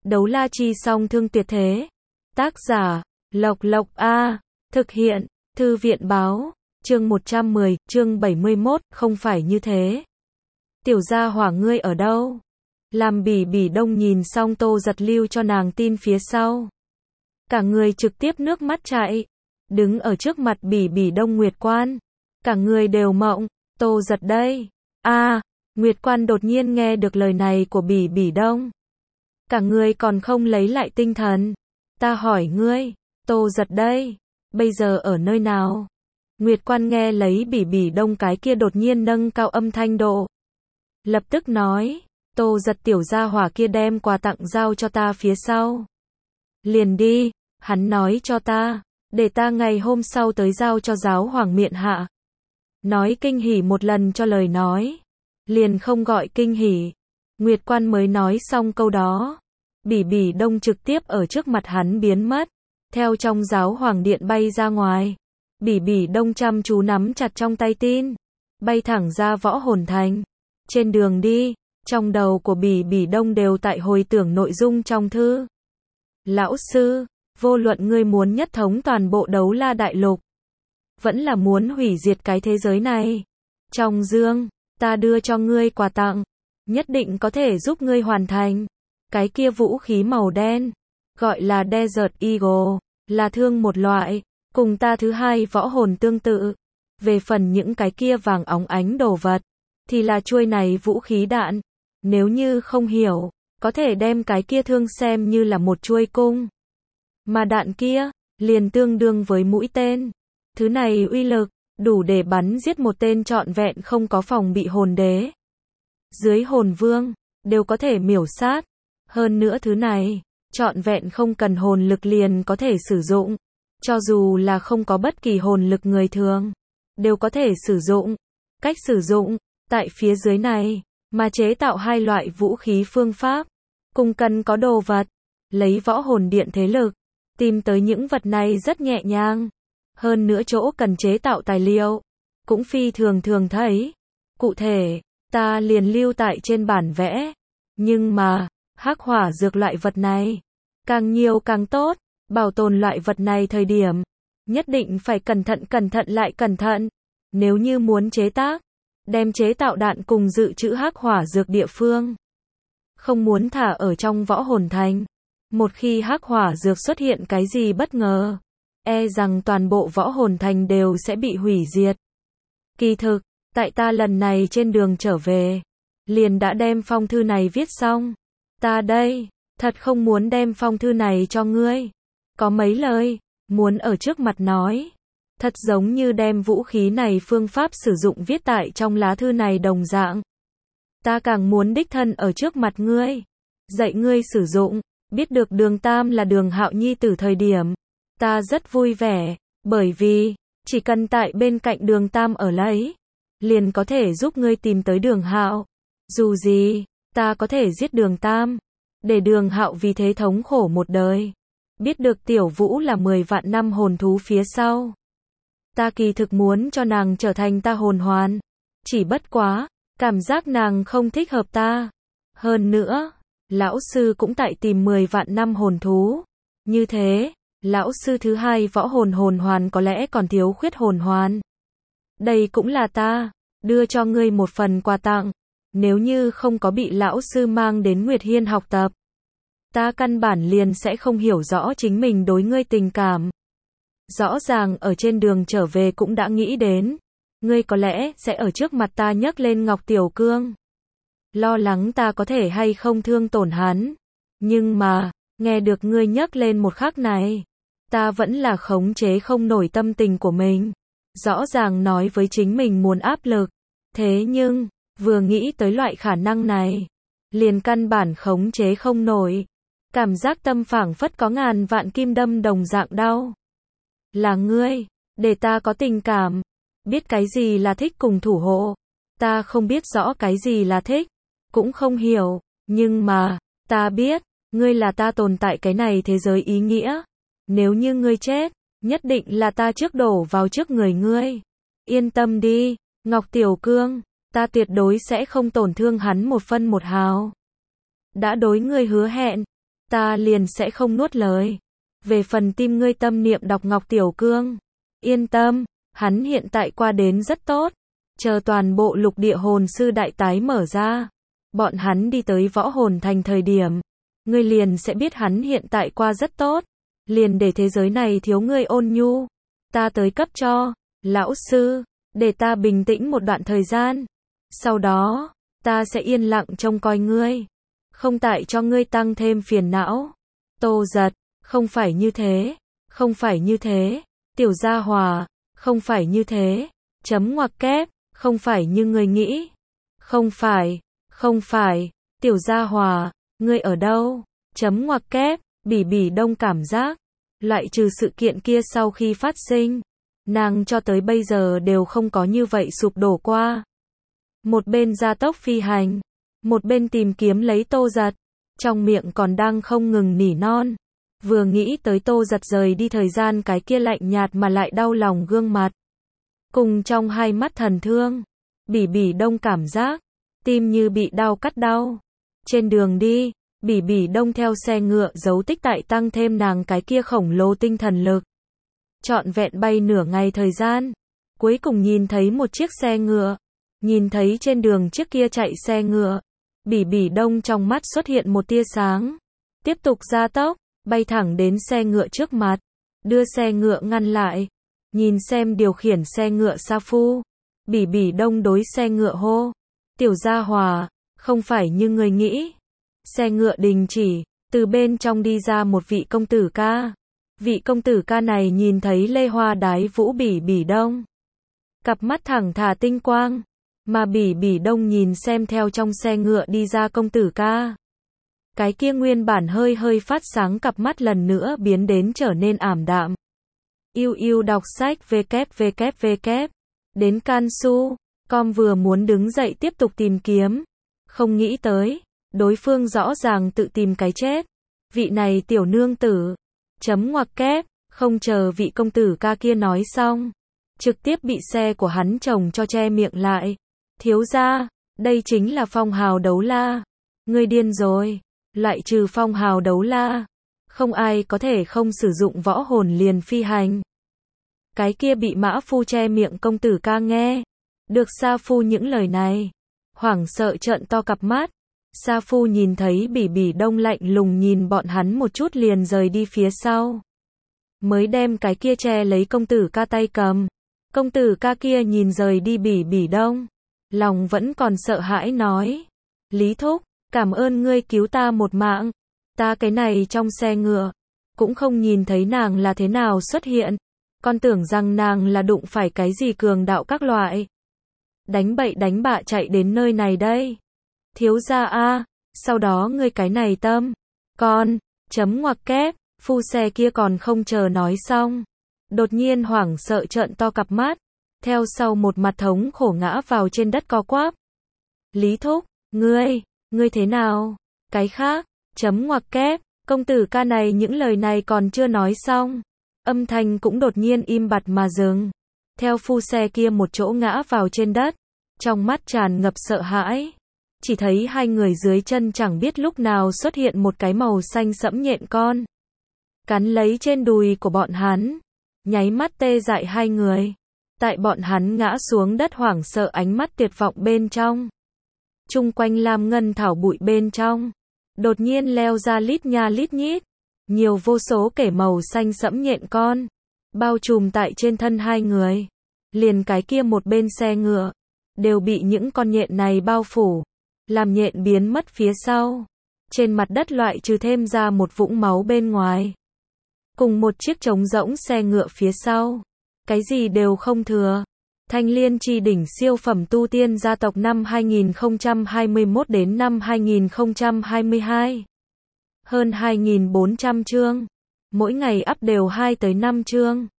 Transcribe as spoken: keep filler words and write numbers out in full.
Đấu la chi song thương tuyệt thế. Tác giả, Lộc Lộc A. Thực hiện, Thư viện báo. Chương một trăm mười, chương bảy mươi mốt, không phải như thế. Tiểu gia hỏa ngươi ở đâu? Làm Bỉ Bỉ Đông nhìn xong Tô Giật lưu cho nàng tin phía sau. Cả người trực tiếp nước mắt chảy. Đứng ở trước mặt Bỉ Bỉ Đông Nguyệt Quan. Cả người đều mộng, Tô Giật đây. A, Nguyệt Quan đột nhiên nghe được lời này của Bỉ Bỉ Đông. Cả người còn không lấy lại tinh thần. Ta hỏi ngươi, Tô Giật đây, bây giờ ở nơi nào? Nguyệt Quan nghe lấy Bỉ Bỉ Đông cái kia đột nhiên nâng cao âm thanh độ. Lập tức nói, Tô Giật tiểu gia hỏa kia đem quà tặng giao cho ta phía sau. Liền đi, hắn nói cho ta, để ta ngày hôm sau tới giao cho giáo hoàng miện hạ. Nói kinh hỉ một lần cho lời nói. Liền không gọi kinh hỉ. Nguyệt Quan mới nói xong câu đó. Bỉ Bỉ Đông trực tiếp ở trước mặt hắn biến mất. Theo trong giáo hoàng điện bay ra ngoài. Bỉ Bỉ Đông chăm chú nắm chặt trong tay tin. Bay thẳng ra Võ Hồn Thành. Trên đường đi, trong đầu của Bỉ Bỉ Đông đều tại hồi tưởng nội dung trong thư. Lão sư, vô luận ngươi muốn nhất thống toàn bộ đấu la đại lục. Vẫn là muốn hủy diệt cái thế giới này. Trong dương, ta đưa cho ngươi quà tặng. Nhất định có thể giúp ngươi hoàn thành. Cái kia vũ khí màu đen. Gọi là Desert Eagle. Là thương một loại. Cùng ta thứ hai võ hồn tương tự. Về phần những cái kia vàng óng ánh đồ vật. Thì là chuôi này vũ khí đạn. Nếu như không hiểu. Có thể đem cái kia thương xem như là một chuôi cung. Mà đạn kia. Liền tương đương với mũi tên. Thứ này uy lực. Đủ để bắn giết một tên trọn vẹn không có phòng bị hồn đế. Dưới hồn vương. Đều có thể miểu sát. Hơn nữa thứ này. Trọn vẹn không cần hồn lực liền có thể sử dụng. Cho dù là không có bất kỳ hồn lực người thường. Đều có thể sử dụng. Cách sử dụng. Tại phía dưới này. Mà chế tạo hai loại vũ khí phương pháp. Cùng cần có đồ vật. Lấy võ hồn điện thế lực. Tìm tới những vật này rất nhẹ nhàng. Hơn nữa chỗ cần chế tạo tài liệu. Cũng phi thường thường thấy. Cụ thể. Ta liền lưu tại trên bản vẽ. Nhưng mà. Hắc hỏa dược loại vật này. Càng nhiều càng tốt. Bảo tồn loại vật này thời điểm. Nhất định phải cẩn thận cẩn thận lại cẩn thận. Nếu như muốn chế tác. Đem chế tạo đạn cùng dự trữ hắc hỏa dược địa phương. Không muốn thả ở trong võ hồn thành. Một khi hắc hỏa dược xuất hiện cái gì bất ngờ. E rằng toàn bộ võ hồn thành đều sẽ bị hủy diệt. Kỳ thực. Tại ta lần này trên đường trở về. Liền đã đem phong thư này viết xong. Ta đây. Thật không muốn đem phong thư này cho ngươi. Có mấy lời. Muốn ở trước mặt nói. Thật giống như đem vũ khí này phương pháp sử dụng viết tại trong lá thư này đồng dạng. Ta càng muốn đích thân ở trước mặt ngươi. Dạy ngươi sử dụng. Biết được Đường Tam là Đường Hạo nhi tử thời điểm. Ta rất vui vẻ. Bởi vì. Chỉ cần tại bên cạnh Đường Tam ở lấy. Liền có thể giúp ngươi tìm tới Đường Hạo. Dù gì. Ta có thể giết Đường Tam. Để Đường Hạo vì thế thống khổ một đời. Biết được Tiểu Vũ là mười vạn năm hồn thú phía sau. Ta kỳ thực muốn cho nàng trở thành ta hồn hoàn. Chỉ bất quá. Cảm giác nàng không thích hợp ta. Hơn nữa. Lão sư cũng tại tìm mười vạn năm hồn thú. Như thế. Lão sư thứ hai võ hồn hồn hoàn có lẽ còn thiếu khuyết hồn hoàn. Đây cũng là ta. Đưa cho ngươi một phần quà tặng. Nếu như không có bị lão sư mang đến Nguyệt Hiên học tập. Ta căn bản liền sẽ không hiểu rõ chính mình đối ngươi tình cảm. Rõ ràng ở trên đường trở về cũng đã nghĩ đến. Ngươi có lẽ sẽ ở trước mặt ta nhấc lên Ngọc Tiểu Cương. Lo lắng ta có thể hay không thương tổn hắn. Nhưng mà, nghe được ngươi nhấc lên một khắc này. Ta vẫn là khống chế không nổi tâm tình của mình. Rõ ràng nói với chính mình muốn áp lực. Thế nhưng, vừa nghĩ tới loại khả năng này. Liền căn bản khống chế không nổi. Cảm giác tâm phảng phất có ngàn vạn kim đâm đồng dạng đau. Là ngươi, để ta có tình cảm. Biết cái gì là thích cùng thủ hộ. Ta không biết rõ cái gì là thích. Cũng không hiểu. Nhưng mà, ta biết, ngươi là ta tồn tại cái này thế giới ý nghĩa. Nếu như ngươi chết, nhất định là ta trước đổ vào trước người ngươi. Yên tâm đi, Ngọc Tiểu Cương. Ta tuyệt đối sẽ không tổn thương hắn một phân một hào. Đã đối ngươi hứa hẹn. ta liền sẽ không nuốt lời. Về phần tim ngươi tâm niệm đọc Ngọc Tiểu Cương, yên tâm, hắn hiện tại qua đến rất tốt. Chờ toàn bộ lục địa hồn sư đại tái mở ra, bọn hắn đi tới võ hồn thành thời điểm, ngươi liền sẽ biết hắn hiện tại qua rất tốt. Liền để thế giới này thiếu ngươi ôn nhu, ta tới cấp cho. Lão sư, để ta bình tĩnh một đoạn thời gian. Sau đó, ta sẽ yên lặng trông coi ngươi, không tại cho ngươi tăng thêm phiền não. Tô Giật, không phải như thế, không phải như thế. Tiểu Gia Hòa, không phải như thế. Chấm ngoặc kép, không phải như ngươi nghĩ. Không phải, không phải. Tiểu Gia Hòa, ngươi ở đâu? Chấm ngoặc kép, Bỉ Bỉ Đông cảm giác, loại trừ sự kiện kia sau khi phát sinh, nàng cho tới bây giờ đều không có như vậy sụp đổ qua. Một bên gia tốc phi hành, một bên tìm kiếm lấy Tô Giật, trong miệng còn đang không ngừng nỉ non. Vừa nghĩ tới Tô Giật rời đi thời gian cái kia lạnh nhạt mà lại đau lòng gương mặt, cùng trong hai mắt thần thương, Bỉ Bỉ Đông cảm giác, tim như bị đau cắt đau. Trên đường đi, Bỉ Bỉ Đông theo xe ngựa dấu tích tại tăng thêm nàng cái kia khổng lồ tinh thần lực. Trọn vẹn bay nửa ngày thời gian, cuối cùng nhìn thấy một chiếc xe ngựa. Nhìn thấy trên đường chiếc kia chạy xe ngựa, Bỉ Bỉ Đông trong mắt xuất hiện một tia sáng. Tiếp tục gia tốc, bay thẳng đến xe ngựa trước mặt, đưa xe ngựa ngăn lại. Nhìn xem điều khiển xe ngựa Sa Phu, Bỉ Bỉ Đông đối xe ngựa hô: Tiểu Gia Hòa, không phải như người nghĩ. Xe ngựa đình chỉ, từ bên trong đi ra một vị công tử ca. Vị công tử ca này nhìn thấy Lê Hoa đái vũ Bỉ Bỉ Đông, cặp mắt thẳng thả tinh quang, mà Bỉ Bỉ Đông nhìn xem theo trong xe ngựa đi ra công tử ca. Cái kia nguyên bản hơi hơi phát sáng cặp mắt lần nữa biến đến trở nên ảm đạm. Yêu yêu đọc sách www. Đến Cansu, com vừa muốn đứng dậy tiếp tục tìm kiếm. Không nghĩ tới, đối phương rõ ràng tự tìm cái chết. Vị này tiểu nương tử. Chấm ngoặc kép, không chờ vị công tử ca kia nói xong. Trực tiếp bị xe của hắn chồng cho che miệng lại. Thiếu gia, đây chính là phong hào đấu la. Ngươi điên rồi. Loại trừ phong hào đấu la, không ai có thể không sử dụng võ hồn liền phi hành. Cái kia bị mã phu che miệng công tử ca nghe được Sa Phu những lời này, hoảng sợ trợn to cặp mắt. Sa Phu nhìn thấy Bỉ Bỉ Đông lạnh lùng nhìn bọn hắn một chút liền rời đi phía sau, mới đem cái kia che lấy công tử ca tay cầm. Công tử ca kia nhìn rời đi Bỉ Bỉ Đông, lòng vẫn còn sợ hãi nói: Lý thúc, cảm ơn ngươi cứu ta một mạng. Ta cái này trong xe ngựa, cũng không nhìn thấy nàng là thế nào xuất hiện. Con tưởng rằng nàng là đụng phải cái gì cường đạo các loại. Đánh bậy đánh bạ chạy đến nơi này đây. Thiếu gia a, sau đó ngươi cái này tâm. Con, chấm ngoặc kép, phu xe kia còn không chờ nói xong. Đột nhiên hoảng sợ trợn to cặp mắt. Theo sau một mặt thống khổ ngã vào trên đất co quắp. Lý thúc, ngươi, ngươi thế nào? Cái khác, chấm ngoặc kép, công tử ca này những lời này còn chưa nói xong. Âm thanh cũng đột nhiên im bặt mà dừng. Theo phu xe kia một chỗ ngã vào trên đất. Trong mắt tràn ngập sợ hãi. Chỉ thấy hai người dưới chân chẳng biết lúc nào xuất hiện một cái màu xanh sẫm nhện con. Cắn lấy trên đùi của bọn hắn. Nháy mắt tê dại hai người. Tại bọn hắn ngã xuống đất hoảng sợ ánh mắt tuyệt vọng bên trong. Chung quanh lam ngân thảo bụi bên trong. Đột nhiên leo ra lít nha lít nhít. Nhiều vô số kẻ màu xanh sẫm nhện con. Bao trùm tại trên thân hai người. Liền cái kia một bên xe ngựa. Đều bị những con nhện này bao phủ. Làm nhện biến mất phía sau. Trên mặt đất loại trừ thêm ra một vũng máu bên ngoài. Cùng một chiếc trống rỗng xe ngựa phía sau. Cái gì đều không thừa. Thanh Liên Chi đỉnh siêu phẩm tu tiên gia tộc năm hai nghìn không trăm hai mươi mốt đến năm hai nghìn không trăm hai mươi hai. Hơn hai nghìn bốn trăm chương. Mỗi ngày up đều hai tới năm chương.